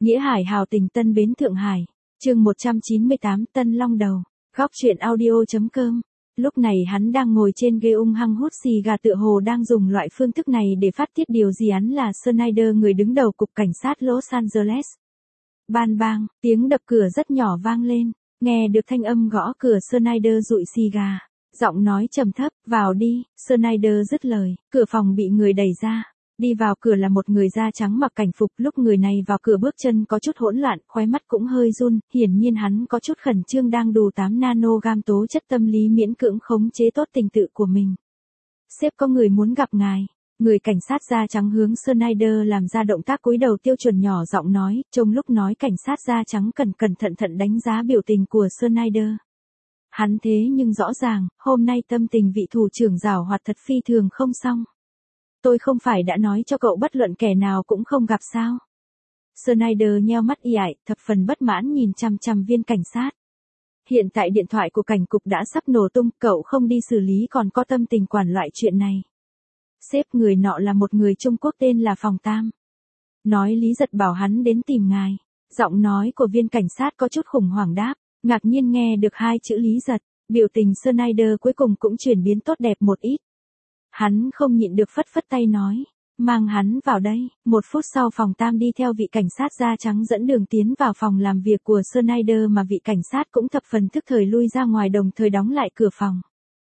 Nghĩa Hải hào tình Tân Bến Thượng Hải. Chương 198 Tân Long Đầu. Góc truyện audio.com. Lúc này hắn đang ngồi trên ghế ung hăng hút xì gà, tựa hồ đang dùng loại phương thức này để phát tiết điều gì. Hắn là Snyder, người đứng đầu cục cảnh sát Los Angeles. Bang bang, tiếng đập cửa rất nhỏ vang lên. Nghe được thanh âm gõ cửa, Snyder dụi xì gà. Giọng nói trầm thấp, vào đi. Snyder dứt lời, cửa phòng bị người đẩy ra. Đi vào cửa là một người da trắng mặc cảnh phục. Lúc người này vào cửa, bước chân có chút hỗn loạn, khóe mắt cũng hơi run, hiển nhiên hắn có chút khẩn trương, đang đù 8 nanogam tố chất tâm lý miễn cưỡng khống chế tốt tình tự của mình. Sếp, có người muốn gặp ngài. Người cảnh sát da trắng hướng Snyder làm ra động tác cúi đầu tiêu chuẩn, nhỏ giọng nói. Trong lúc nói, cảnh sát da trắng cẩn thận đánh giá biểu tình của Snyder. Hắn thế nhưng rõ ràng, hôm nay tâm tình vị thủ trưởng giảo hoạt thật phi thường không xong. Tôi không phải đã nói cho cậu bất luận kẻ nào cũng không gặp sao? Snyder nheo mắt ì ải, thập phần bất mãn nhìn chằm chằm viên cảnh sát. Hiện tại điện thoại của cảnh cục đã sắp nổ tung, cậu không đi xử lý còn có tâm tình quản loại chuyện này. Sếp, người nọ là một người Trung Quốc tên là Phòng Tam. Nói Lý Giật bảo hắn đến tìm ngài. Giọng nói của viên cảnh sát có chút khủng hoảng đáp, ngạc nhiên nghe được hai chữ Lý Giật, biểu tình Snyder cuối cùng cũng chuyển biến tốt đẹp một ít. Hắn không nhịn được phất phất tay nói, mang hắn vào đây. 1 phút sau, Phòng Tam đi theo vị cảnh sát da trắng dẫn đường tiến vào phòng làm việc của Snyder, mà vị cảnh sát cũng thập phần thức thời lui ra ngoài, đồng thời đóng lại cửa phòng.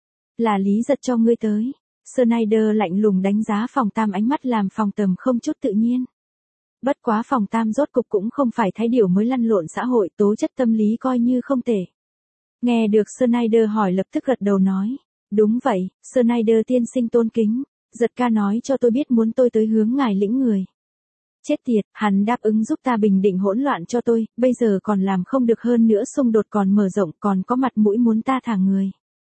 Là Lý Giật cho ngươi tới. Snyder lạnh lùng đánh giá Phòng Tam, ánh mắt làm Phòng Tầm không chút tự nhiên. Bất quá Phòng Tam rốt cục cũng không phải thái điểu mới lăn lộn xã hội, tố chất tâm lý coi như không tệ. Nghe được Snyder hỏi, lập tức gật đầu nói. Đúng vậy, Snyder tiên sinh tôn kính. Giật ca nói cho tôi biết muốn tôi tới hướng ngài lĩnh người. Chết tiệt, hắn đáp ứng giúp ta bình định hỗn loạn cho tôi, bây giờ còn làm không được, hơn nữa xung đột còn mở rộng, còn có mặt mũi muốn ta thả người.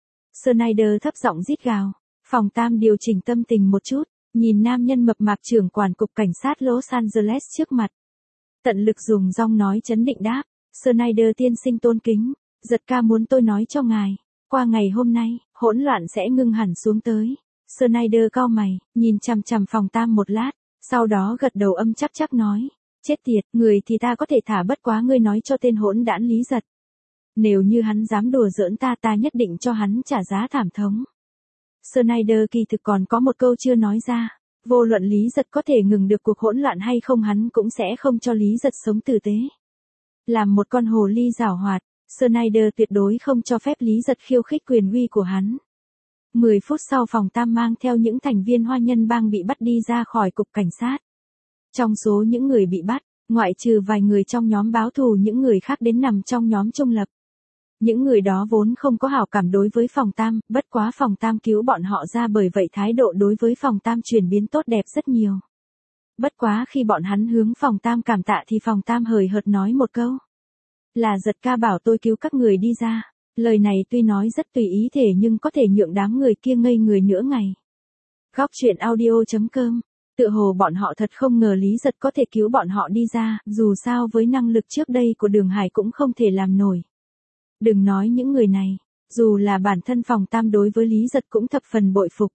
Snyder thấp giọng rít gào. Phòng Tam điều chỉnh tâm tình một chút, nhìn nam nhân mập mạp trưởng quản cục cảnh sát Los Angeles trước mặt. Tận lực dùng giọng nói trấn định đáp. Snyder tiên sinh tôn kính, Giật ca muốn tôi nói cho ngài. Qua ngày hôm nay, hỗn loạn sẽ ngưng hẳn xuống tới. Snyder cau mày, nhìn chằm chằm Phòng Tam một lát, sau đó gật đầu âm chắc nói. Chết tiệt, người thì ta có thể thả, bất quá ngươi nói cho tên hỗn đản Lý Giật. Nếu như hắn dám đùa giỡn ta nhất định cho hắn trả giá thảm thống. Snyder kỳ thực còn có một câu chưa nói ra. Vô luận Lý Giật có thể ngừng được cuộc hỗn loạn hay không, hắn cũng sẽ không cho Lý Giật sống tử tế. Làm một con hồ ly giảo hoạt, Snyder tuyệt đối không cho phép Lý Giật khiêu khích quyền uy của hắn. 10 phút sau, Phòng Tam mang theo những thành viên Hoa Nhân Bang bị bắt đi ra khỏi cục cảnh sát. Trong số những người bị bắt, ngoại trừ vài người trong nhóm báo thù, những người khác đến nằm trong nhóm trung lập. Những người đó vốn không có hảo cảm đối với Phòng Tam, bất quá Phòng Tam cứu bọn họ ra, bởi vậy thái độ đối với Phòng Tam chuyển biến tốt đẹp rất nhiều. Bất quá khi bọn hắn hướng Phòng Tam cảm tạ thì Phòng Tam hời hợt nói một câu. Là Giật ca bảo tôi cứu các người đi ra. Lời này tuy nói rất tùy ý thể nhưng có thể nhượng đám người kia ngây người nửa ngày. Góc truyện audio.com. Tựa hồ bọn họ thật không ngờ Lý Giật có thể cứu bọn họ đi ra, dù sao với năng lực trước đây của Đường Hải cũng không thể làm nổi. Đừng nói những người này, dù là bản thân Phòng Tam đối với Lý Giật cũng thập phần bội phục.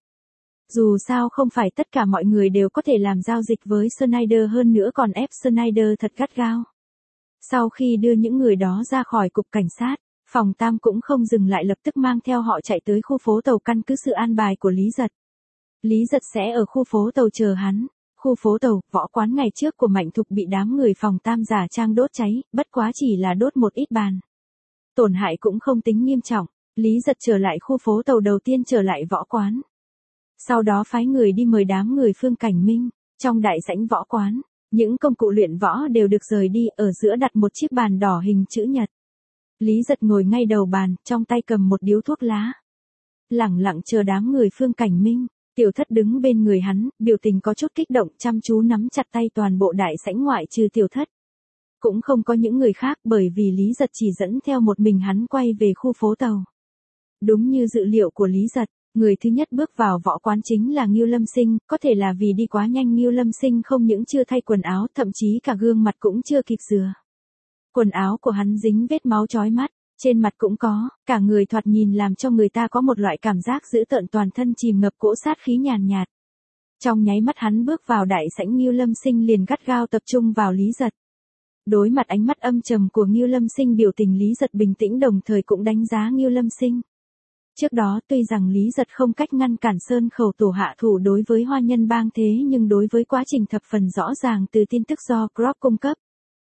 Dù sao không phải tất cả mọi người đều có thể làm giao dịch với Snyder, hơn nữa còn ép Snyder thật gắt gao. Sau khi đưa những người đó ra khỏi cục cảnh sát, Phòng Tam cũng không dừng lại, lập tức mang theo họ chạy tới khu phố tàu, căn cứ sự an bài của Lý Giật. Lý Giật sẽ ở khu phố tàu chờ hắn. Khu phố tàu, võ quán ngày trước của Mạnh Thục bị đám người Phòng Tam giả trang đốt cháy, bất quá chỉ là đốt một ít bàn. Tổn hại cũng không tính nghiêm trọng. Lý Giật trở lại khu phố tàu, đầu tiên trở lại võ quán. Sau đó phái người đi mời đám người Phương Cảnh Minh. Trong đại sảnh võ quán, những công cụ luyện võ đều được rời đi, ở giữa đặt một chiếc bàn đỏ hình chữ nhật. Lý Giật ngồi ngay đầu bàn, trong tay cầm một điếu thuốc lá. Lẳng lặng chờ đám người Phương Cảnh Minh. Tiểu Thất đứng bên người hắn, biểu tình có chút kích động, chăm chú nắm chặt tay. Toàn bộ đại sảnh ngoại trừ Tiểu Thất, cũng không có những người khác, bởi vì Lý Giật chỉ dẫn theo một mình hắn quay về khu phố tàu. Đúng như dự liệu của Lý Giật, người thứ nhất bước vào võ quán chính là Ngưu Lâm Sinh, có thể là vì đi quá nhanh, Ngưu Lâm Sinh không những chưa thay quần áo, thậm chí cả gương mặt cũng chưa kịp rửa. Quần áo của hắn dính vết máu chói mắt, trên mặt cũng có, cả người thoạt nhìn làm cho người ta có một loại cảm giác dữ tợn, toàn thân chìm ngập cỗ sát khí nhàn nhạt. Trong nháy mắt hắn bước vào đại sảnh, Ngưu Lâm Sinh liền gắt gao tập trung vào Lý Giật. Đối mặt ánh mắt âm trầm của Ngưu Lâm Sinh, biểu tình Lý Giật bình tĩnh đồng thời cũng đánh giá Ngưu Lâm Sinh. Trước đó tuy rằng Lý Giật không cách ngăn cản Sơn Khẩu Tổ hạ thủ đối với Hoa Nhân Bang, thế nhưng đối với quá trình thập phần rõ ràng từ tin tức do Crop cung cấp,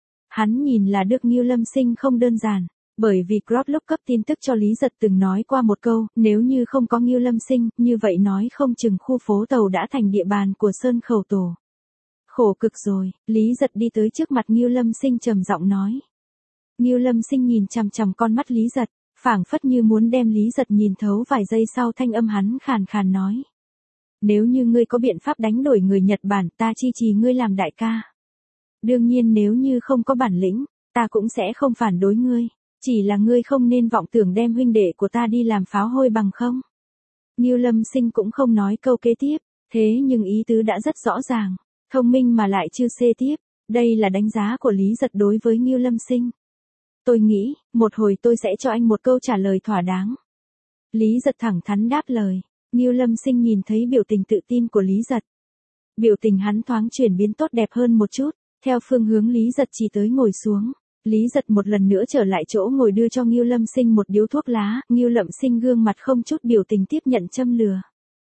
hắn nhìn là được Ngưu Lâm Sinh không đơn giản. Bởi vì Crop lúc cấp tin tức cho Lý Giật từng nói qua một câu, nếu như không có Ngưu Lâm Sinh, như vậy nói không chừng khu phố Tàu đã thành địa bàn của Sơn Khẩu Tổ. Khổ cực rồi, Lý Giật đi tới trước mặt Ngưu Lâm Sinh trầm giọng nói. Ngưu Lâm Sinh nhìn chằm chằm con mắt Lý Giật, phảng phất như muốn đem Lý Giật nhìn thấu. Vài giây sau thanh âm hắn khàn khàn nói. Nếu như ngươi có biện pháp đánh đổi người Nhật Bản, ta chi trì ngươi làm đại ca. Đương nhiên nếu như không có bản lĩnh, ta cũng sẽ không phản đối ngươi. Chỉ là ngươi không nên vọng tưởng đem huynh đệ của ta đi làm pháo hôi bằng không. Ngưu Lâm Sinh cũng không nói câu kế tiếp, thế nhưng ý tứ đã rất rõ ràng. Thông minh mà lại chưa xê tiếp. Đây là đánh giá của Lý Giật đối với Ngưu Lâm Sinh. Tôi nghĩ, một hồi tôi sẽ cho anh một câu trả lời thỏa đáng. Lý Giật thẳng thắn đáp lời. Ngưu Lâm Sinh nhìn thấy biểu tình tự tin của Lý Giật. Biểu tình hắn thoáng chuyển biến tốt đẹp hơn một chút, theo phương hướng Lý Giật chỉ tới ngồi xuống. Lý Giật một lần nữa trở lại chỗ ngồi đưa cho Ngưu Lâm Sinh một điếu thuốc lá. Ngưu Lâm Sinh gương mặt không chút biểu tình tiếp nhận châm lửa.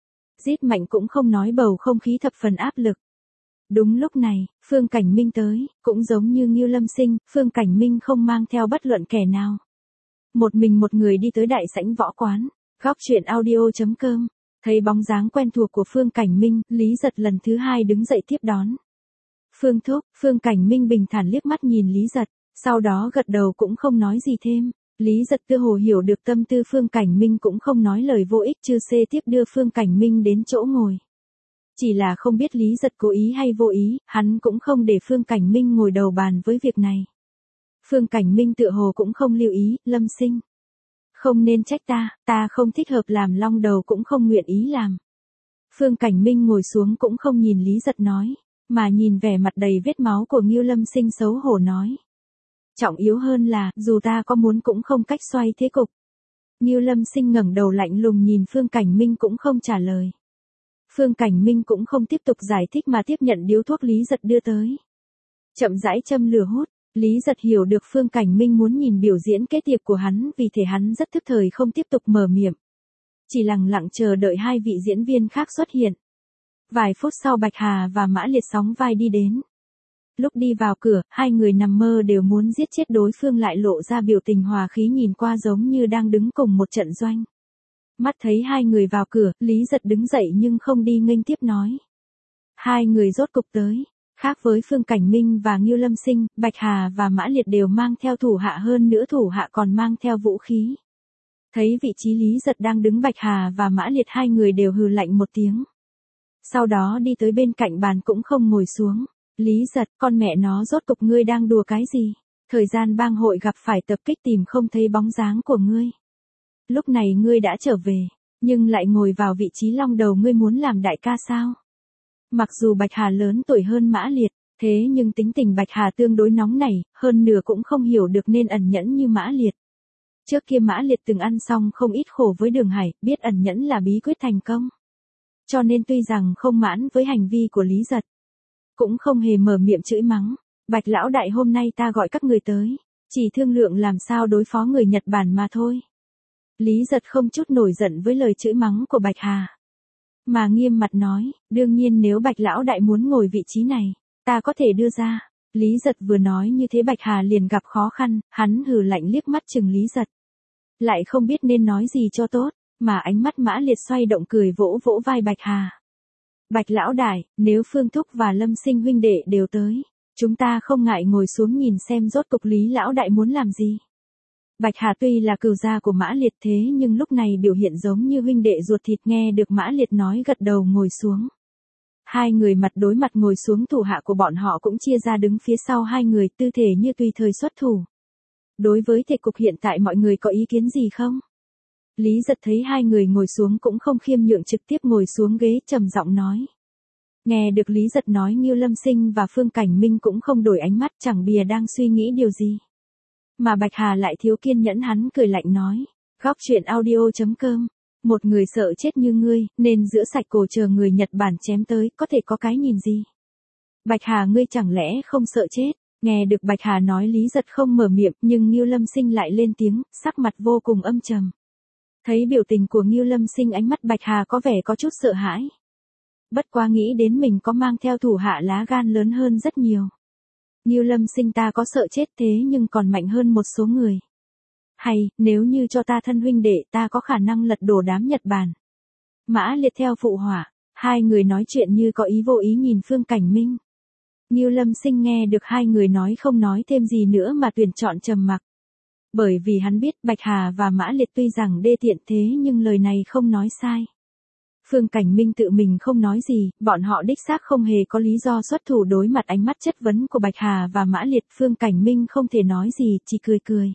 Rít mạnh cũng không nói, bầu không khí thập phần áp lực. Đúng lúc này, Phương Cảnh Minh tới, cũng giống như Ngưu Lâm Sinh, Phương Cảnh Minh không mang theo bất luận kẻ nào. Một mình một người đi tới đại sảnh võ quán, góc chuyện audio.com, thấy bóng dáng quen thuộc của Phương Cảnh Minh, Lý Giật lần thứ hai đứng dậy tiếp đón. Phương thúc, Phương Cảnh Minh bình thản liếc mắt nhìn Lý Giật, sau đó gật đầu cũng không nói gì thêm. Lý Giật tựa hồ hiểu được tâm tư Phương Cảnh Minh cũng không nói lời vô ích, chưa xê tiếp đưa Phương Cảnh Minh đến chỗ ngồi. Chỉ là không biết Lý Giật cố ý hay vô ý, hắn cũng không để Phương Cảnh Minh ngồi đầu bàn với việc này. Phương Cảnh Minh tựa hồ cũng không lưu ý. Lâm Sinh, không nên trách ta không thích hợp làm long đầu cũng không nguyện ý làm. Phương Cảnh Minh ngồi xuống cũng không nhìn Lý Giật nói, mà nhìn vẻ mặt đầy vết máu của Ngưu Lâm Sinh xấu hổ nói. Trọng yếu hơn là, dù ta có muốn cũng không cách xoay thế cục. Ngưu Lâm Sinh ngẩng đầu lạnh lùng nhìn Phương Cảnh Minh cũng không trả lời. Phương Cảnh Minh cũng không tiếp tục giải thích mà tiếp nhận điếu thuốc Lý Giật đưa tới. Chậm rãi châm lửa hút, Lý Giật hiểu được Phương Cảnh Minh muốn nhìn biểu diễn kế tiếp của hắn, vì thế hắn rất thức thời không tiếp tục mở miệng. Chỉ lặng lặng chờ đợi hai vị diễn viên khác xuất hiện. Vài phút sau Bạch Hà và Mã Liệt sóng vai đi đến. Lúc đi vào cửa, hai người nằm mơ đều muốn giết chết đối phương lại lộ ra biểu tình hòa khí, nhìn qua giống như đang đứng cùng một trận doanh. Mắt thấy hai người vào cửa, Lý Giật đứng dậy nhưng không đi nghênh tiếp nói. Hai người rốt cục tới. Khác với Phương Cảnh Minh và Ngưu Lâm Sinh, Bạch Hà và Mã Liệt đều mang theo thủ hạ, hơn nữa thủ hạ còn mang theo vũ khí. Thấy vị trí Lý Giật đang đứng, Bạch Hà và Mã Liệt hai người đều hừ lạnh một tiếng. Sau đó đi tới bên cạnh bàn cũng không ngồi xuống. Lý Giật, con mẹ nó, rốt cục ngươi đang đùa cái gì? Thời gian bang hội gặp phải tập kích tìm không thấy bóng dáng của ngươi. Lúc này ngươi đã trở về, nhưng lại ngồi vào vị trí long đầu, ngươi muốn làm đại ca sao? Mặc dù Bạch Hà lớn tuổi hơn Mã Liệt, thế nhưng tính tình Bạch Hà tương đối nóng nảy, hơn nửa cũng không hiểu được nên ẩn nhẫn như Mã Liệt. Trước kia Mã Liệt từng ăn xong không ít khổ với Đường Hải, biết ẩn nhẫn là bí quyết thành công. Cho nên tuy rằng không mãn với hành vi của Lý Giật, cũng không hề mở miệng chửi mắng. Bạch lão đại, hôm nay ta gọi các người tới, chỉ thương lượng làm sao đối phó người Nhật Bản mà thôi. Lý Giật không chút nổi giận với lời chửi mắng của Bạch Hà, mà nghiêm mặt nói, đương nhiên nếu Bạch lão đại muốn ngồi vị trí này, ta có thể đưa ra. Lý Giật vừa nói như thế Bạch Hà liền gặp khó khăn, hắn hừ lạnh liếc mắt chừng Lý Giật. Lại không biết nên nói gì cho tốt, mà ánh mắt Mã Liệt xoay động cười vỗ vỗ vai Bạch Hà. Bạch lão đại, nếu Phương Thúc và Lâm Sinh huynh đệ đều tới, chúng ta không ngại ngồi xuống nhìn xem rốt cục Lý lão đại muốn làm gì. Bạch Hà tuy là cừu gia của Mã Liệt, thế nhưng lúc này biểu hiện giống như huynh đệ ruột thịt, nghe được Mã Liệt nói gật đầu ngồi xuống. Hai người mặt đối mặt ngồi xuống, thủ hạ của bọn họ cũng chia ra đứng phía sau hai người, tư thế như tùy thời xuất thủ. Đối với thể cục hiện tại mọi người có ý kiến gì không? Lý Giật thấy hai người ngồi xuống cũng không khiêm nhượng, trực tiếp ngồi xuống ghế trầm giọng nói. Nghe được Lý Giật nói, Ngưu Lâm Sinh và Phương Cảnh Minh cũng không đổi ánh mắt, chẳng bìa đang suy nghĩ điều gì. Mà Bạch Hà lại thiếu kiên nhẫn, hắn cười lạnh nói. Góc chuyện audio.com, một người sợ chết như ngươi, nên giữa sạch cổ chờ người Nhật Bản chém tới, có thể có cái nhìn gì? Bạch Hà, ngươi chẳng lẽ không sợ chết? Nghe được Bạch Hà nói Lý Giật không mở miệng, nhưng Ngưu Lâm Sinh lại lên tiếng, sắc mặt vô cùng âm trầm. Thấy biểu tình của Ngưu Lâm Sinh, ánh mắt Bạch Hà có vẻ có chút sợ hãi. Bất quá nghĩ đến mình có mang theo thủ hạ lá gan lớn hơn rất nhiều. Ngưu Lâm Sinh, ta có sợ chết thế nhưng còn mạnh hơn một số người. Hay, nếu như cho ta thân huynh đệ, ta có khả năng lật đổ đám Nhật Bản. Mã Liệt theo phụ họa, hai người nói chuyện như có ý vô ý nhìn Phương Cảnh Minh. Ngưu Lâm Sinh nghe được hai người nói không nói thêm gì nữa mà tuyển chọn trầm mặc. Bởi vì hắn biết Bạch Hà và Mã Liệt tuy rằng đê tiện thế nhưng lời này không nói sai. Phương Cảnh Minh tự mình không nói gì, bọn họ đích xác không hề có lý do xuất thủ. Đối mặt ánh mắt chất vấn của Bạch Hà và Mã Liệt, Phương Cảnh Minh không thể nói gì, chỉ cười cười.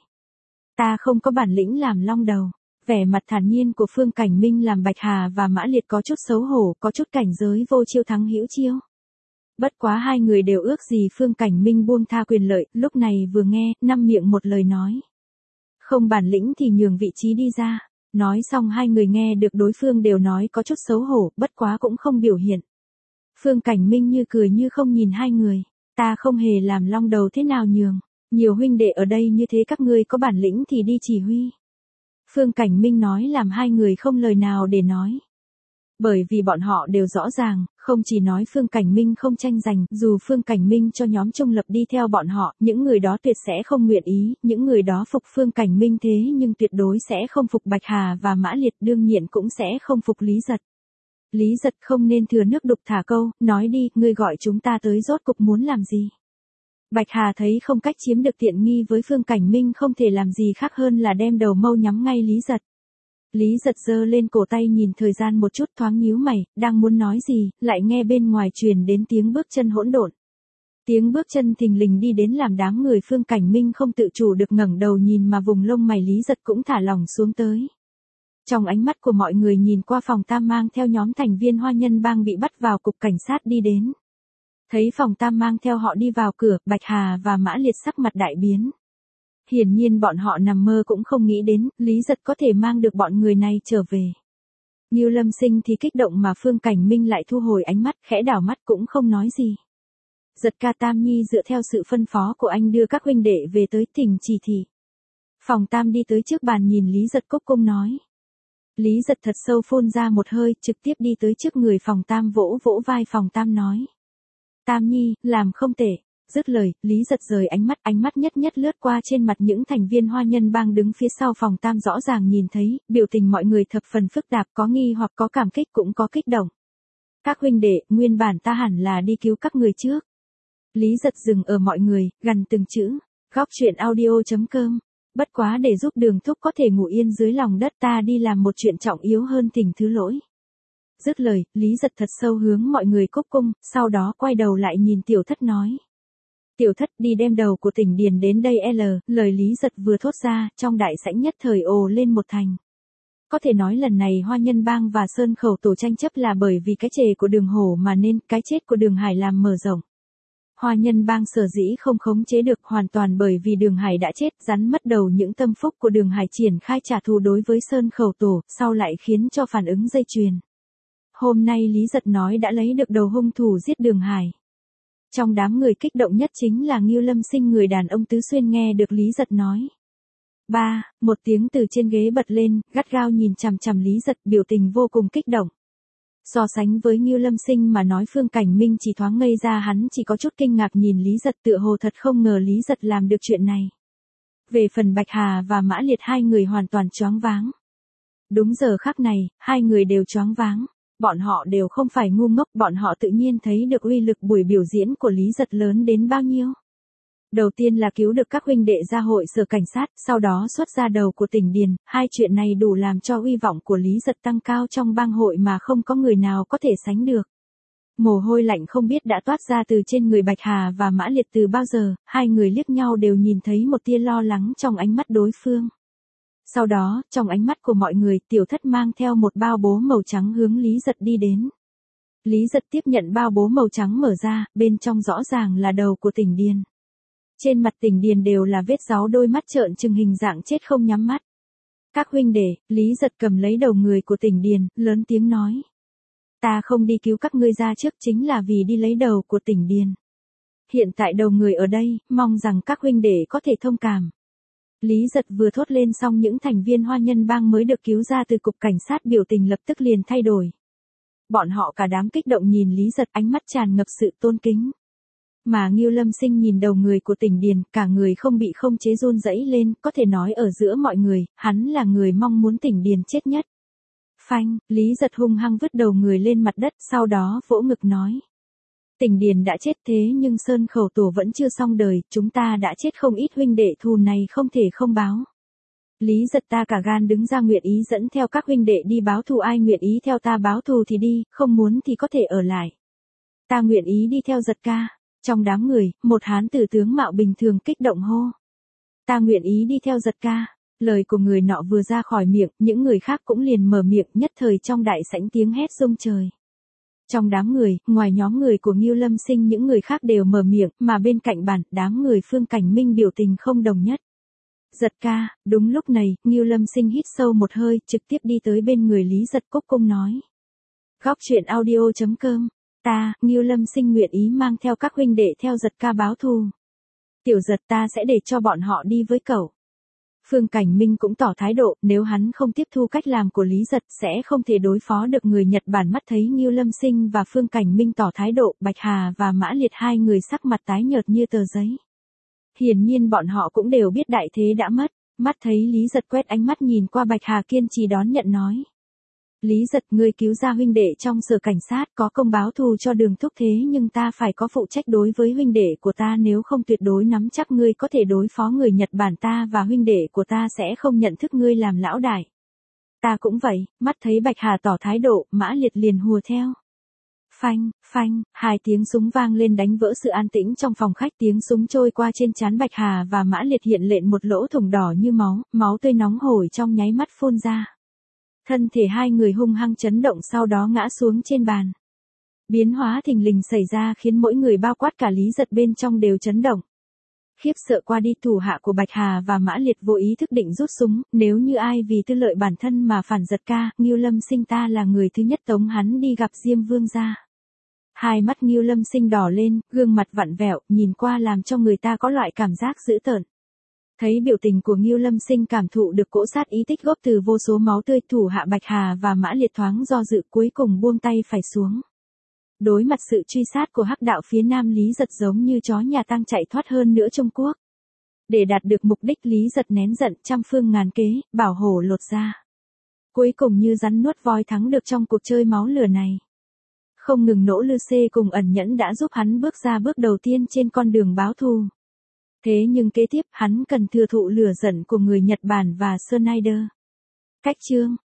Ta không có bản lĩnh làm long đầu. Vẻ mặt thản nhiên của Phương Cảnh Minh làm Bạch Hà và Mã Liệt có chút xấu hổ, có chút cảnh giới vô chiêu thắng hữu chiêu. Bất quá hai người đều ước gì Phương Cảnh Minh buông tha quyền lợi, lúc này vừa nghe, năm miệng một lời nói. Không bản lĩnh thì nhường vị trí đi ra. Nói xong hai người nghe được đối phương đều nói có chút xấu hổ, bất quá cũng không biểu hiện. Phương Cảnh Minh như cười như không nhìn hai người. Ta không hề làm long đầu thế nào nhường. Nhiều huynh đệ ở đây như thế, các ngươi có bản lĩnh thì đi chỉ huy. Phương Cảnh Minh nói làm hai người không lời nào để nói. Bởi vì bọn họ đều rõ ràng, không chỉ nói Phương Cảnh Minh không tranh giành, dù Phương Cảnh Minh cho nhóm Trung Lập đi theo bọn họ, những người đó tuyệt sẽ không nguyện ý, những người đó phục Phương Cảnh Minh thế nhưng tuyệt đối sẽ không phục Bạch Hà và Mã Liệt, đương nhiên cũng sẽ không phục Lý Giật. Lý Giật không nên thừa nước đục thả câu, nói đi, ngươi gọi chúng ta tới rốt cục muốn làm gì? Bạch Hà thấy không cách chiếm được tiện nghi với Phương Cảnh Minh, không thể làm gì khác hơn là đem đầu mâu nhắm ngay Lý Giật. Lý Giật giơ lên cổ tay nhìn thời gian một chút, thoáng nhíu mày, đang muốn nói gì, lại nghe bên ngoài truyền đến tiếng bước chân hỗn độn. Tiếng bước chân thình lình đi đến làm đám người Phương Cảnh Minh không tự chủ được ngẩng đầu nhìn, mà vùng lông mày Lý Giật cũng thả lỏng xuống tới. Trong ánh mắt của mọi người nhìn qua, Phòng Tam mang theo nhóm thành viên Hoa Nhân Bang bị bắt vào cục cảnh sát đi đến. Thấy Phòng Tam mang theo họ đi vào cửa, Bạch Hà và Mã Liệt sắc mặt đại biến. Hiển nhiên bọn họ nằm mơ cũng không nghĩ đến, Lý Giật có thể mang được bọn người này trở về. Ngưu Lâm Sinh thì kích động, mà Phương Cảnh Minh lại thu hồi ánh mắt, khẽ đảo mắt cũng không nói gì. Giật ca, Tam Nhi dựa theo sự phân phó của anh đưa các huynh đệ về tới tỉnh chỉ thị. Phòng Tam đi tới trước bàn nhìn Lý Giật cúc cung nói. Lý Giật thật sâu phun ra một hơi, trực tiếp đi tới trước người Phòng Tam, vỗ vỗ vai Phòng Tam nói. Tam Nhi, làm không tệ. Dứt lời, Lý Giật rời ánh mắt nhất nhất lướt qua trên mặt những thành viên Hoa Nhân Bang đứng phía sau Phòng Tam, rõ ràng nhìn thấy, biểu tình mọi người thập phần phức tạp, có nghi hoặc có cảm kích cũng có kích động. Các huynh đệ, nguyên bản ta hẳn là đi cứu các người trước. Lý Giật dừng ở mọi người, gần từng chữ. Góc truyện audio.com. Bất quá để giúp Đường Thúc có thể ngủ yên dưới lòng đất, ta đi làm một chuyện trọng yếu hơn, thỉnh thứ lỗi. Dứt lời, Lý Giật thật sâu hướng mọi người cúc cung, sau đó quay đầu lại nhìn Tiểu Thất nói. Tiểu Thất, đi đem đầu của Tỉnh Điền đến đây. Lời Lý Giật vừa thốt ra, trong đại sảnh nhất thời ồ lên một thành. Có thể nói lần này Hoa Nhân Bang và Sơn Khẩu Tổ tranh chấp là bởi vì cái trề của Đường Hổ mà nên, cái chết của Đường Hải làm mở rộng. Hoa Nhân Bang sở dĩ không khống chế được hoàn toàn bởi vì Đường Hải đã chết, rắn mất đầu những tâm phúc của Đường Hải triển khai trả thù đối với Sơn Khẩu Tổ, sau lại khiến cho phản ứng dây chuyền. Hôm nay Lý Giật nói đã lấy được đầu hung thủ giết Đường Hải. Trong đám người kích động nhất chính là Ngưu Lâm Sinh, người đàn ông tứ xuyên, nghe được Lý Giật nói. Một tiếng từ trên ghế bật lên, gắt gao nhìn chằm chằm Lý Giật, biểu tình vô cùng kích động. So sánh với Ngưu Lâm Sinh mà nói, Phương Cảnh Minh chỉ thoáng ngây ra, hắn chỉ có chút kinh ngạc nhìn Lý Giật, tựa hồ thật không ngờ Lý Giật làm được chuyện này. Về phần Bạch Hà và Mã Liệt, hai người hoàn toàn choáng váng. Đúng giờ khắc này, hai người đều choáng váng. Bọn họ đều không phải ngu ngốc, bọn họ tự nhiên thấy được uy lực buổi biểu diễn của Lý Giật lớn đến bao nhiêu. Đầu tiên là cứu được các huynh đệ ra hội sở cảnh sát, sau đó xuất ra đầu của Tỉnh Điền, hai chuyện này đủ làm cho uy vọng của Lý Giật tăng cao trong bang hội mà không có người nào có thể sánh được. Mồ hôi lạnh không biết đã toát ra từ trên người Bạch Hà và Mã Liệt từ bao giờ, hai người liếc nhau đều nhìn thấy một tia lo lắng trong ánh mắt đối phương. Sau đó, trong ánh mắt của mọi người, Tiểu Thất mang theo một bao bố màu trắng hướng Lý Giật đi đến. Lý Giật tiếp nhận bao bố màu trắng, mở ra, bên trong rõ ràng là đầu của Tỉnh Điền. Trên mặt Tỉnh Điền đều là vết rót, đôi mắt trợn trừng hình dạng chết không nhắm mắt. Các huynh đệ, Lý Giật cầm lấy đầu người của Tỉnh Điền, lớn tiếng nói. Ta không đi cứu các ngươi ra trước chính là vì đi lấy đầu của Tỉnh Điền. hiện tại đầu người ở đây, mong rằng các huynh đệ có thể thông cảm. Lý Giật vừa thốt lên xong những thành viên Hoa Nhân Bang mới được cứu ra từ cục cảnh sát biểu tình lập tức liền thay đổi. Bọn họ cả đám kích động nhìn Lý Giật, ánh mắt tràn ngập sự tôn kính. Mà Ngưu Lâm Sinh nhìn đầu người của Tỉnh Điền, cả người không bị không chế run rẩy lên, có thể nói ở giữa mọi người, hắn là người mong muốn Tỉnh Điền chết nhất. Phanh, Lý Giật hung hăng vứt đầu người lên mặt đất, sau đó vỗ ngực nói. Tỉnh Điền đã chết thế nhưng Sơn Khẩu Tổ vẫn chưa xong đời, chúng ta đã chết không ít huynh đệ, thù này không thể không báo. Lý Giật ta cả gan đứng ra, nguyện ý dẫn theo các huynh đệ đi báo thù, ai nguyện ý theo ta báo thù thì đi, không muốn thì có thể ở lại. Ta nguyện ý đi theo Giật ca. Trong đám người, một hán tử tướng mạo bình thường kích động hô. Ta nguyện ý đi theo Giật ca. Lời của người nọ vừa ra khỏi miệng, những người khác cũng liền mở miệng, nhất thời trong đại sảnh tiếng hét rung trời. Trong đám người, ngoài nhóm người của Ngưu Lâm Sinh những người khác đều mở miệng, mà bên cạnh bàn, đám người Phương Cảnh Minh biểu tình không đồng nhất. Giật ca, đúng lúc này, Ngưu Lâm Sinh hít sâu một hơi, trực tiếp đi tới bên người Lý Giật cúc cung nói. Góc truyện audio.com, ta, Ngưu Lâm Sinh nguyện ý mang theo các huynh đệ theo Giật ca báo thù. Tiểu Giật ta sẽ để cho bọn họ đi với cậu. Phương Cảnh Minh cũng tỏ thái độ, nếu hắn không tiếp thu cách làm của Lý Giật sẽ không thể đối phó được người Nhật Bản. Mắt thấy Ngưu Lâm Sinh và Phương Cảnh Minh tỏ thái độ, Bạch Hà và Mã Liệt hai người sắc mặt tái nhợt như tờ giấy. Hiển nhiên bọn họ cũng đều biết đại thế đã mất, mắt thấy Lý Giật quét ánh mắt nhìn qua Bạch Hà kiên trì đón nhận nói. Lý Giật, ngươi cứu ra huynh đệ trong sở cảnh sát có công báo thù cho Đường Thúc, thế nhưng ta phải có phụ trách đối với huynh đệ của ta, nếu không tuyệt đối nắm chắc ngươi có thể đối phó người Nhật Bản, ta và huynh đệ của ta sẽ không nhận thức ngươi làm lão đại. Ta cũng vậy, mắt thấy Bạch Hà tỏ thái độ, Mã Liệt liền hùa theo. Phanh, phanh, hai tiếng súng vang lên đánh vỡ sự an tĩnh trong phòng khách, tiếng súng trôi qua trên trán Bạch Hà và Mã Liệt hiện lên một lỗ thủng đỏ như máu, máu tươi nóng hổi trong nháy mắt phun ra. Thân thể hai người hung hăng chấn động, sau đó ngã xuống trên bàn. Biến hóa thình lình xảy ra khiến mỗi người bao quát cả Lý Giật bên trong đều chấn động. Khiếp sợ qua đi, thủ hạ của Bạch Hà và Mã Liệt vô ý thức định rút súng, nếu như ai vì tư lợi bản thân mà phản Giật ca, Ngưu Lâm Sinh ta là người thứ nhất tống hắn đi gặp Diêm Vương gia. Hai mắt Ngưu Lâm Sinh đỏ lên, gương mặt vặn vẹo, nhìn qua làm cho người ta có loại cảm giác dữ tợn. Thấy biểu tình của Ngưu Lâm Sinh cảm thụ được cỗ sát ý tích góp từ vô số máu tươi, thủ hạ Bạch Hà và Mã Liệt thoáng do dự, cuối cùng buông tay phải xuống. Đối mặt sự truy sát của hắc đạo phía Nam, Lý Giật giống như chó nhà tang chạy thoát hơn nữa Trung Quốc. Để đạt được mục đích, Lý Giật nén giận, trăm phương ngàn kế, bảo hổ lột ra. Cuối cùng như rắn nuốt voi thắng được trong cuộc chơi máu lửa này. Không ngừng nỗ lực cùng ẩn nhẫn đã giúp hắn bước ra bước đầu tiên trên con đường báo thù. Thế nhưng kế tiếp hắn cần thừa thụ lửa giận của người Nhật Bản và Schneider. Cách chương